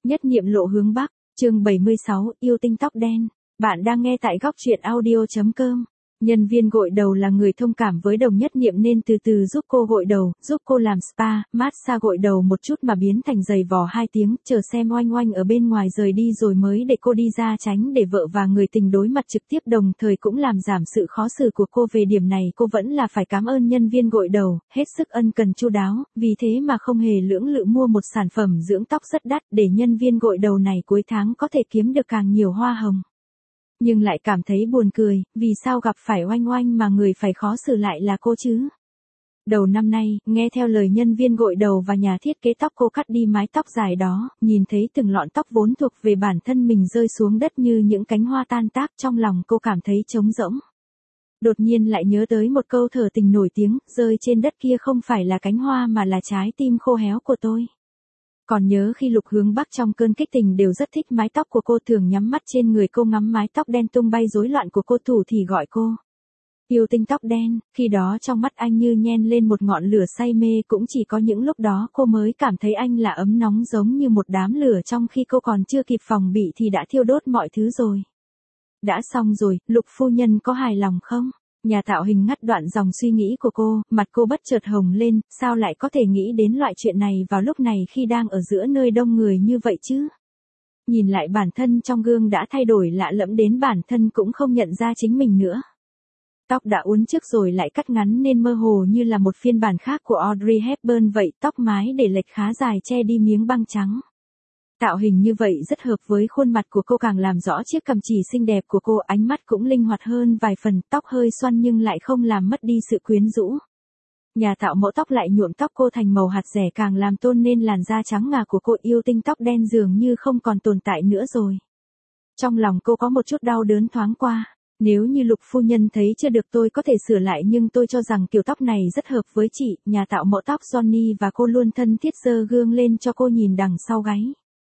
Nhất niệm lộ hướng Bắc, chương 76, yêu tinh tóc đen. Bạn đang nghe tại góc truyện audio.com. Nhân viên gội đầu là người thông cảm với Đồng Nhất Niệm nên từ từ giúp cô gội đầu, giúp cô làm spa, massage gội đầu một chút mà biến thành giày vò 2 tiếng, chờ xem oanh oanh ở bên ngoài rời đi rồi mới để cô đi ra tránh để vợ và người tình đối mặt trực tiếp, đồng thời cũng làm giảm sự khó xử của cô. Về điểm này cô vẫn là phải cảm ơn nhân viên gội đầu, hết sức ân cần chu đáo, vì thế mà không hề lưỡng lự mua một sản phẩm dưỡng tóc rất đắt để nhân viên gội đầu này cuối tháng có thể kiếm được càng nhiều hoa hồng. Nhưng lại cảm thấy buồn cười, vì sao gặp phải oanh oanh mà người phải khó xử lại là cô chứ? Đầu năm nay, nghe theo lời nhân viên gội đầu và nhà thiết kế tóc, cô cắt đi mái tóc dài đó, nhìn thấy từng lọn tóc vốn thuộc về bản thân mình rơi xuống đất như những cánh hoa tan tác, trong lòng cô cảm thấy trống rỗng. Đột nhiên lại nhớ tới một câu thở tình nổi tiếng, rơi trên đất kia không phải là cánh hoa mà là trái tim khô héo của tôi. Còn nhớ khi Lục Hướng Bắc trong cơn kích tình đều rất thích mái tóc của cô, thường nhắm mắt trên người cô ngắm mái tóc đen tung bay rối loạn của cô, thủ thì gọi cô yêu tinh tóc đen. Khi đó trong mắt anh như nhen lên một ngọn lửa say mê, cũng chỉ có những lúc đó cô mới cảm thấy anh là ấm nóng giống như một đám lửa, trong khi cô còn chưa kịp phòng bị thì đã thiêu đốt mọi thứ rồi. Đã xong rồi, Lục phu nhân có hài lòng không? Nhà tạo hình ngắt đoạn dòng suy nghĩ của cô, mặt cô bất chợt hồng lên, sao lại có thể nghĩ đến loại chuyện này vào lúc này khi đang ở giữa nơi đông người như vậy chứ? Nhìn lại bản thân trong gương đã thay đổi lạ lẫm đến bản thân cũng không nhận ra chính mình nữa. Tóc đã uốn trước rồi lại cắt ngắn nên mơ hồ như là một phiên bản khác của Audrey Hepburn vậy, tóc mái để lệch khá dài che đi miếng băng trắng. Tạo hình như vậy rất hợp với khuôn mặt của cô, càng làm rõ chiếc cằm chì xinh đẹp của cô, ánh mắt cũng linh hoạt hơn vài phần, tóc hơi xoăn nhưng lại không làm mất đi sự quyến rũ. Nhà tạo mẫu tóc lại nhuộm tóc cô thành màu hạt dẻ, càng làm tôn nên làn da trắng ngà của cô. Yêu tinh tóc đen dường như không còn tồn tại nữa rồi. Trong lòng cô có một chút đau đớn thoáng qua. Nếu như Lục phu nhân thấy chưa được tôi có thể sửa lại, nhưng tôi cho rằng kiểu tóc này rất hợp với chị. Nhà tạo mẫu tóc Johnny và cô luôn thân thiết giơ gương lên cho cô nhìn đằng sau gáy.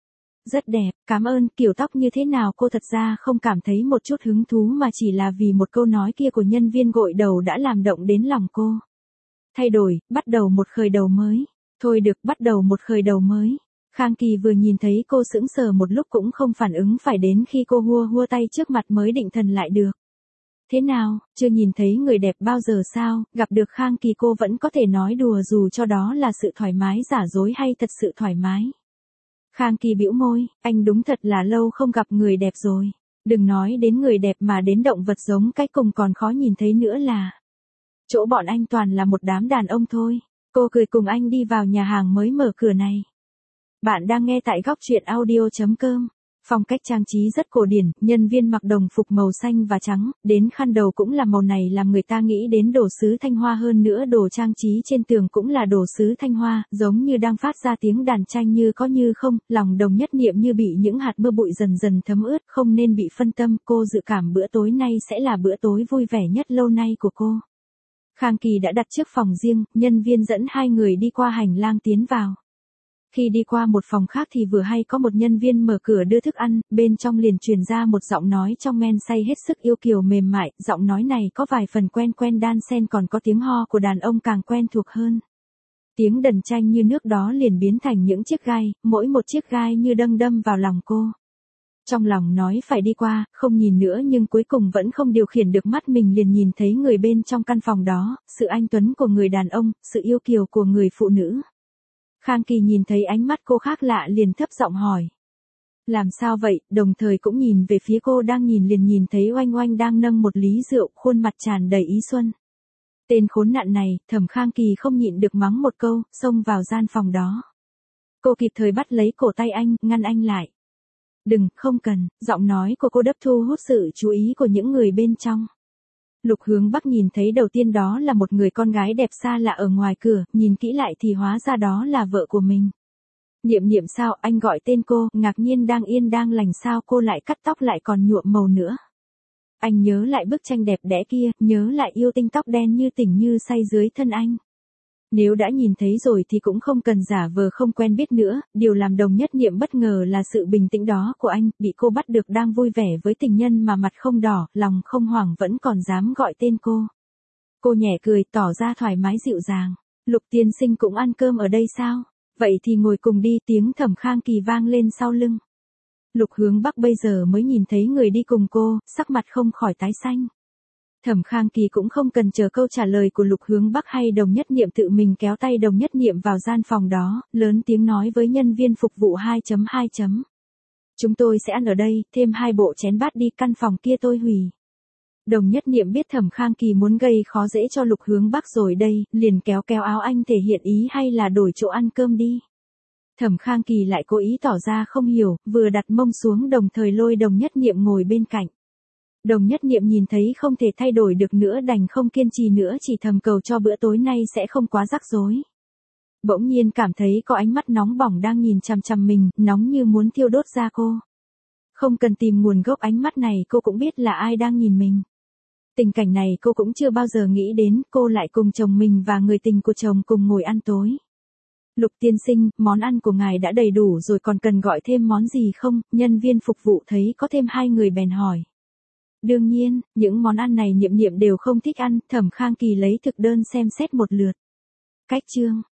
Rất đẹp, cảm ơn. Kiểu tóc như thế nào cô thật ra không cảm thấy một chút hứng thú, mà chỉ là vì một câu nói kia của nhân viên gội đầu đã làm động đến lòng cô. Thay đổi, bắt đầu một khởi đầu mới. Thôi được, bắt đầu một khởi đầu mới. Khang Kỳ vừa nhìn thấy cô sững sờ một lúc cũng không phản ứng, phải đến khi cô hua hua tay trước mặt mới định thần lại được. Thế nào, chưa nhìn thấy người đẹp bao giờ sao? Gặp được Khang Kỳ cô vẫn có thể nói đùa dù cho đó là sự thoải mái giả dối hay thật sự thoải mái. Khang Kỳ bĩu môi, anh đúng thật là lâu không gặp người đẹp rồi. Đừng nói đến người đẹp mà đến động vật giống cái cùng còn khó nhìn thấy nữa là. Chỗ bọn anh toàn là một đám đàn ông thôi. Cô cười cùng anh đi vào nhà hàng mới mở cửa này. Bạn đang nghe tại góc truyện audio.com. Phong cách trang trí rất cổ điển, nhân viên mặc đồng phục màu xanh và trắng, đến khăn đầu cũng là màu này làm người ta nghĩ đến đồ sứ Thanh Hoa, hơn nữa đồ trang trí trên tường cũng là đồ sứ Thanh Hoa, giống như đang phát ra tiếng đàn tranh như có như không. Lòng Đồng Nhất Niệm như bị những hạt mưa bụi dần dần thấm ướt, không nên bị phân tâm, cô dự cảm bữa tối nay sẽ là bữa tối vui vẻ nhất lâu nay của cô. Khang Kỳ đã đặt trước phòng riêng, nhân viên dẫn 2 người đi qua hành lang tiến vào. Khi đi qua một phòng khác thì vừa hay có một nhân viên mở cửa đưa thức ăn, bên trong liền truyền ra một giọng nói trong men say hết sức yêu kiều mềm mại, giọng nói này có vài phần quen quen đan xen còn có tiếng ho của đàn ông càng quen thuộc hơn. Tiếng đần chanh như nước đó liền biến thành những chiếc gai, mỗi một chiếc gai như đâm vào lòng cô. Trong lòng nói phải đi qua, không nhìn nữa, nhưng cuối cùng vẫn không điều khiển được mắt mình, liền nhìn thấy người bên trong căn phòng đó, sự anh tuấn của người đàn ông, sự yêu kiều của người phụ nữ. Khang Kỳ nhìn thấy ánh mắt cô khác lạ liền thấp giọng hỏi. Làm sao vậy, đồng thời cũng nhìn về phía cô đang nhìn, liền nhìn thấy oanh oanh đang nâng một ly rượu, khuôn mặt tràn đầy ý xuân. Tên khốn nạn này, Thẩm Khang Kỳ không nhịn được mắng một câu, xông vào gian phòng đó. Cô kịp thời bắt lấy cổ tay anh, ngăn anh lại. Đừng, không cần, giọng nói của cô đấp thu hút sự chú ý của những người bên trong. Lục Hướng Bắc nhìn thấy đầu tiên đó là một người con gái đẹp xa lạ ở ngoài cửa, nhìn kỹ lại thì hóa ra đó là vợ của mình. Niệm Niệm sao, anh gọi tên cô, ngạc nhiên đang yên đang lành sao cô lại cắt tóc lại còn nhuộm màu nữa. Anh nhớ lại bức tranh đẹp đẽ kia, nhớ lại yêu tinh tóc đen như tỉnh như say dưới thân anh. Nếu đã nhìn thấy rồi thì cũng không cần giả vờ không quen biết nữa, điều làm Đồng Nhất Niệm bất ngờ là sự bình tĩnh đó của anh, bị cô bắt được đang vui vẻ với tình nhân mà mặt không đỏ, lòng không hoảng vẫn còn dám gọi tên cô. Cô nhẹ cười tỏ ra thoải mái dịu dàng. Lục tiên sinh cũng ăn cơm ở đây sao? Vậy thì ngồi cùng đi, tiếng Thẩm Khang Kỳ vang lên sau lưng. Lục Hướng Bắc bây giờ mới nhìn thấy người đi cùng cô, sắc mặt không khỏi tái xanh. Thẩm Khang Kỳ cũng không cần chờ câu trả lời của Lục Hướng Bắc hay Đồng Nhất Niệm, tự mình kéo tay Đồng Nhất Niệm vào gian phòng đó, lớn tiếng nói với nhân viên phục vụ 2.2. Chúng tôi sẽ ăn ở đây, thêm 2 bộ chén bát đi, căn phòng kia tôi hủy. Đồng Nhất Niệm biết Thẩm Khang Kỳ muốn gây khó dễ cho Lục Hướng Bắc rồi đây, liền kéo kéo áo anh thể hiện ý hay là đổi chỗ ăn cơm đi. Thẩm Khang Kỳ lại cố ý tỏ ra không hiểu, vừa đặt mông xuống đồng thời lôi Đồng Nhất Niệm ngồi bên cạnh. Đồng Nhất Niệm nhìn thấy không thể thay đổi được nữa đành không kiên trì nữa, chỉ thầm cầu cho bữa tối nay sẽ không quá rắc rối. Bỗng nhiên cảm thấy có ánh mắt nóng bỏng đang nhìn chằm chằm mình, nóng như muốn thiêu đốt da cô. Không cần tìm nguồn gốc ánh mắt này cô cũng biết là ai đang nhìn mình. Tình cảnh này cô cũng chưa bao giờ nghĩ đến, cô lại cùng chồng mình và người tình của chồng cùng ngồi ăn tối. Lục tiên sinh, món ăn của ngài đã đầy đủ rồi, còn cần gọi thêm món gì không? Nhân viên phục vụ thấy có thêm 2 người bèn hỏi. Đương nhiên, những món ăn này Niệm Niệm đều không thích ăn. Thẩm Khang Kỳ lấy thực đơn xem xét một lượt. Cách chương.